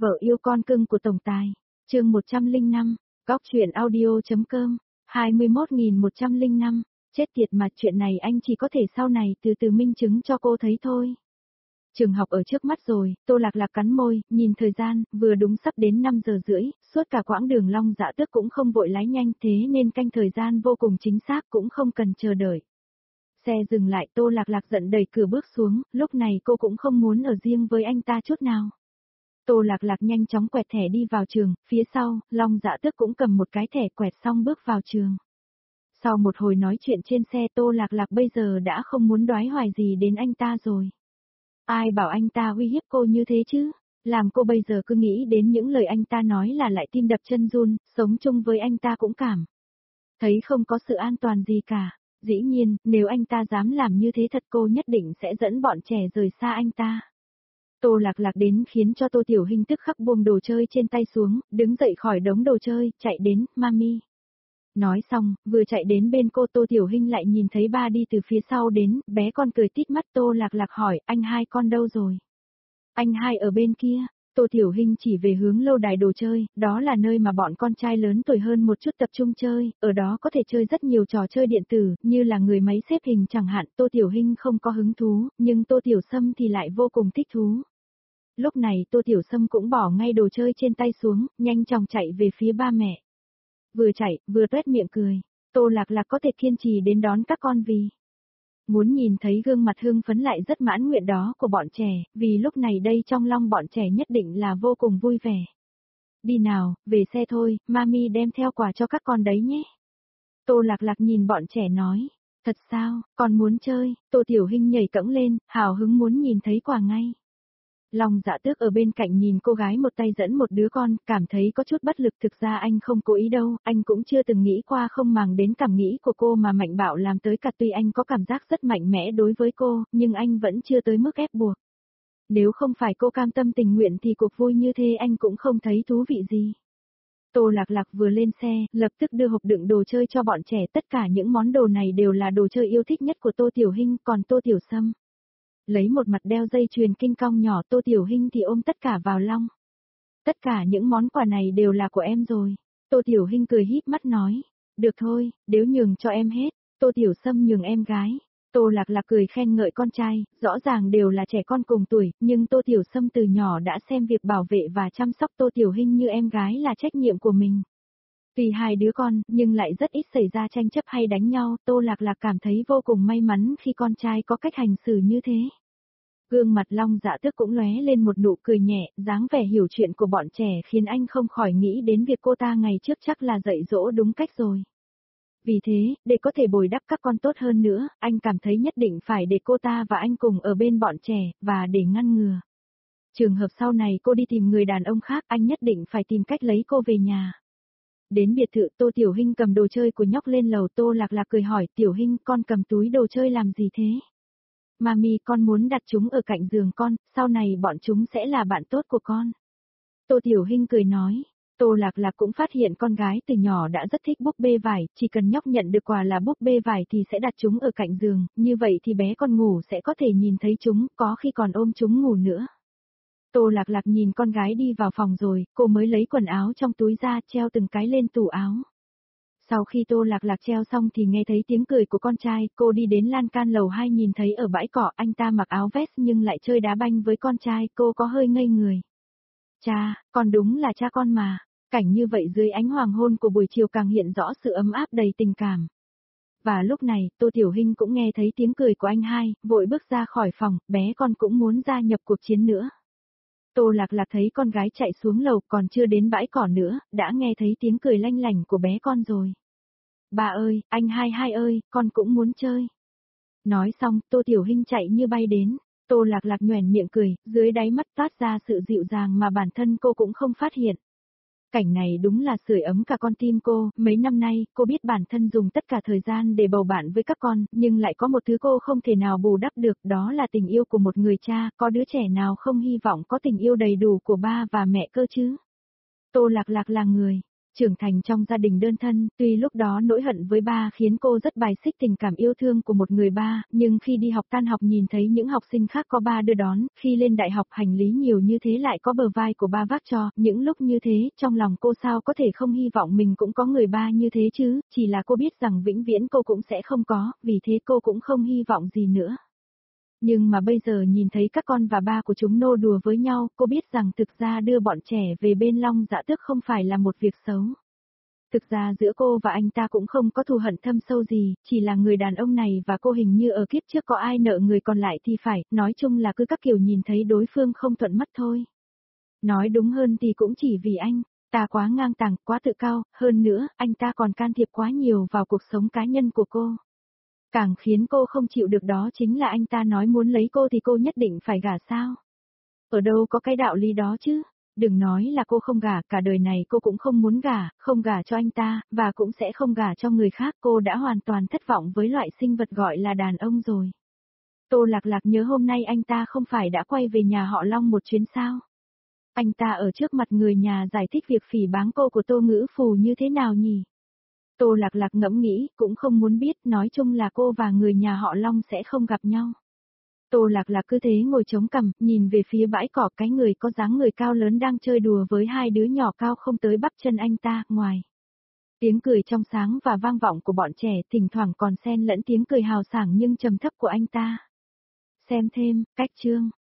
Vợ yêu con cưng của tổng tài. Chương 105, Góc truyện audio.com, 21.105. Chết tiệt mà, chuyện này anh chỉ có thể sau này từ từ minh chứng cho cô thấy thôi. Trường học ở trước mắt rồi, Tô Lạc Lạc cắn môi, nhìn thời gian, vừa đúng sắp đến 5 giờ rưỡi, suốt cả quãng đường Long Dạ Tước cũng không vội lái nhanh, thế nên canh thời gian vô cùng chính xác, cũng không cần chờ đợi. Xe dừng lại, Tô Lạc Lạc giận đẩy cửa bước xuống, lúc này cô cũng không muốn ở riêng với anh ta chút nào. Tô Lạc Lạc nhanh chóng quẹt thẻ đi vào trường, phía sau, Long Dạ Tước cũng cầm một cái thẻ quẹt xong bước vào trường. Sau một hồi nói chuyện trên xe, Tô Lạc Lạc bây giờ đã không muốn đoái hoài gì đến anh ta rồi. Ai bảo anh ta uy hiếp cô như thế chứ? Làm cô bây giờ cứ nghĩ đến những lời anh ta nói là lại tim đập chân run, sống chung với anh ta cũng cảm thấy không có sự an toàn gì cả. Dĩ nhiên, nếu anh ta dám làm như thế thật, cô nhất định sẽ dẫn bọn trẻ rời xa anh ta. Tô Lạc Lạc đến khiến cho Tô Tiểu Hinh tức khắc buông đồ chơi trên tay xuống, đứng dậy khỏi đống đồ chơi, chạy đến, mami. Nói xong, vừa chạy đến bên cô, Tô Tiểu Hinh lại nhìn thấy ba đi từ phía sau đến, bé con cười tít mắt. Tô Lạc Lạc hỏi, anh hai con đâu rồi? Anh hai ở bên kia. Tô Tiểu Hinh chỉ về hướng lâu đài đồ chơi, đó là nơi mà bọn con trai lớn tuổi hơn một chút tập trung chơi, ở đó có thể chơi rất nhiều trò chơi điện tử, như là người máy xếp hình chẳng hạn. Tô Tiểu Hinh không có hứng thú, nhưng Tô Tiểu Sâm thì lại vô cùng thích thú. Lúc này Tô Tiểu Sâm cũng bỏ ngay đồ chơi trên tay xuống, nhanh chóng chạy về phía ba mẹ. Vừa chạy, vừa tuét miệng cười. Tô Lạc Lạc có thể kiên trì đến đón các con vì muốn nhìn thấy gương mặt hưng phấn lại rất mãn nguyện đó của bọn trẻ, vì lúc này đây trong lòng bọn trẻ nhất định là vô cùng vui vẻ. Đi nào, về xe thôi, mami đem theo quà cho các con đấy nhé. Tô Lạc Lạc nhìn bọn trẻ nói, thật sao, con muốn chơi? Tô Tiểu Hinh nhảy cẫng lên, hào hứng muốn nhìn thấy quà ngay. Long Dạ Tước ở bên cạnh nhìn cô gái một tay dẫn một đứa con, cảm thấy có chút bất lực. Thực ra anh không cố ý đâu, anh cũng chưa từng nghĩ qua không màng đến cảm nghĩ của cô mà mạnh bạo làm tới cả. Tuy anh có cảm giác rất mạnh mẽ đối với cô, nhưng anh vẫn chưa tới mức ép buộc. Nếu không phải cô cam tâm tình nguyện thì cuộc vui như thế anh cũng không thấy thú vị gì. Tô Lạc Lạc vừa lên xe, lập tức đưa hộp đựng đồ chơi cho bọn trẻ. Tất cả những món đồ này đều là đồ chơi yêu thích nhất của Tô Tiểu Hinh, còn Tô Tiểu Sâm lấy một mặt đeo dây chuyền king cong nhỏ, Tô Tiểu Hinh thì ôm tất cả vào lòng. Tất cả những món quà này đều là của em rồi. Tô Tiểu Hinh cười híp mắt nói, được thôi, nếu nhường cho em hết. Tô Tiểu Sâm nhường em gái. Tô Lạc Lạc cười khen ngợi con trai, rõ ràng đều là trẻ con cùng tuổi, nhưng Tô Tiểu Sâm từ nhỏ đã xem việc bảo vệ và chăm sóc Tô Tiểu Hinh như em gái là trách nhiệm của mình. Tuy hai đứa con, nhưng lại rất ít xảy ra tranh chấp hay đánh nhau. Tô Lạc Lạc cảm thấy vô cùng may mắn khi con trai có cách hành xử như thế. Gương mặt Long Dạ Tước cũng lóe lên một nụ cười nhẹ, dáng vẻ hiểu chuyện của bọn trẻ khiến anh không khỏi nghĩ đến việc cô ta ngày trước chắc là dạy dỗ đúng cách rồi. Vì thế, để có thể bồi đắp các con tốt hơn nữa, anh cảm thấy nhất định phải để cô ta và anh cùng ở bên bọn trẻ, và để ngăn ngừa trường hợp sau này cô đi tìm người đàn ông khác, anh nhất định phải tìm cách lấy cô về nhà. Đến biệt thự, Tô Tiểu Hinh cầm đồ chơi của nhóc lên lầu. Tô Lạc Lạc cười hỏi, Tiểu Hinh, con cầm túi đồ chơi làm gì thế? Mami, con muốn đặt chúng ở cạnh giường con, sau này bọn chúng sẽ là bạn tốt của con. Tô Tiểu Hinh cười nói. Tô Lạc Lạc cũng phát hiện con gái từ nhỏ đã rất thích búp bê vải, chỉ cần nhóc nhận được quà là búp bê vải thì sẽ đặt chúng ở cạnh giường, như vậy thì bé con ngủ sẽ có thể nhìn thấy chúng, có khi còn ôm chúng ngủ nữa. Tô Lạc Lạc nhìn con gái đi vào phòng rồi, cô mới lấy quần áo trong túi ra, treo từng cái lên tủ áo. Sau khi Tô Lạc Lạc treo xong thì nghe thấy tiếng cười của con trai, cô đi đến lan can lầu 2 nhìn thấy ở bãi cỏ anh ta mặc áo vest nhưng lại chơi đá banh với con trai, cô có hơi ngây người. Cha, con đúng là cha con mà. Cảnh như vậy dưới ánh hoàng hôn của buổi chiều càng hiện rõ sự ấm áp đầy tình cảm. Và lúc này, Tô Tiểu Hinh cũng nghe thấy tiếng cười của anh hai, vội bước ra khỏi phòng, bé con cũng muốn gia nhập cuộc chiến nữa. Tô Lạc Lạc thấy con gái chạy xuống lầu, còn chưa đến bãi cỏ nữa, đã nghe thấy tiếng cười lanh lảnh của bé con rồi. Bà ơi, anh hai ơi, con cũng muốn chơi. Nói xong, Tô Tiểu Hinh chạy như bay đến. Tô Lạc Lạc nhoẻn miệng cười, dưới đáy mắt toát ra sự dịu dàng mà bản thân cô cũng không phát hiện. Cảnh này đúng là sưởi ấm cả con tim cô. Mấy năm nay, cô biết bản thân dùng tất cả thời gian để bầu bạn với các con, nhưng lại có một thứ cô không thể nào bù đắp được, đó là tình yêu của một người cha. Có đứa trẻ nào không hy vọng có tình yêu đầy đủ của ba và mẹ cơ chứ? Tô Lạc Lạc là người Trưởng thành trong gia đình đơn thân, tuy lúc đó nỗi hận với ba khiến cô rất bài xích tình cảm yêu thương của một người ba, nhưng khi đi học tan học nhìn thấy những học sinh khác có ba đưa đón, khi lên đại học hành lý nhiều như thế lại có bờ vai của ba vác cho, những lúc như thế, trong lòng cô sao có thể không hy vọng mình cũng có người ba như thế chứ, chỉ là cô biết rằng vĩnh viễn cô cũng sẽ không có, vì thế cô cũng không hy vọng gì nữa. Nhưng mà bây giờ nhìn thấy các con và ba của chúng nô đùa với nhau, cô biết rằng thực ra đưa bọn trẻ về bên Long Dạ Tước không phải là một việc xấu. Thực ra giữa cô và anh ta cũng không có thù hận thâm sâu gì, chỉ là người đàn ông này và cô hình như ở kiếp trước có ai nợ người còn lại thì phải, nói chung là cứ các kiểu nhìn thấy đối phương không thuận mắt thôi. Nói đúng hơn thì cũng chỉ vì anh ta quá ngang tàng, quá tự cao, hơn nữa, anh ta còn can thiệp quá nhiều vào cuộc sống cá nhân của cô. Càng khiến cô không chịu được đó chính là anh ta nói muốn lấy cô thì cô nhất định phải gả sao. Ở đâu có cái đạo lý đó chứ? Đừng nói là cô không gả, cả đời này cô cũng không muốn gả, không gả cho anh ta, và cũng sẽ không gả cho người khác. Cô đã hoàn toàn thất vọng với loại sinh vật gọi là đàn ông rồi. Tô Lạc Lạc nhớ hôm nay anh ta không phải đã quay về nhà họ Long một chuyến sao? Anh ta ở trước mặt người nhà giải thích việc phỉ báng cô của Tô Ngữ Phù như thế nào nhỉ? Tô Lạc Lạc ngẫm nghĩ, cũng không muốn biết, nói chung là cô và người nhà họ Long sẽ không gặp nhau. Tô Lạc Lạc cứ thế ngồi chống cằm, nhìn về phía bãi cỏ, cái người có dáng người cao lớn đang chơi đùa với hai đứa nhỏ cao không tới bắp chân anh ta, ngoài. Tiếng cười trong sáng và vang vọng của bọn trẻ, thỉnh thoảng còn xen lẫn tiếng cười hào sảng nhưng trầm thấp của anh ta. Xem thêm, cách chương.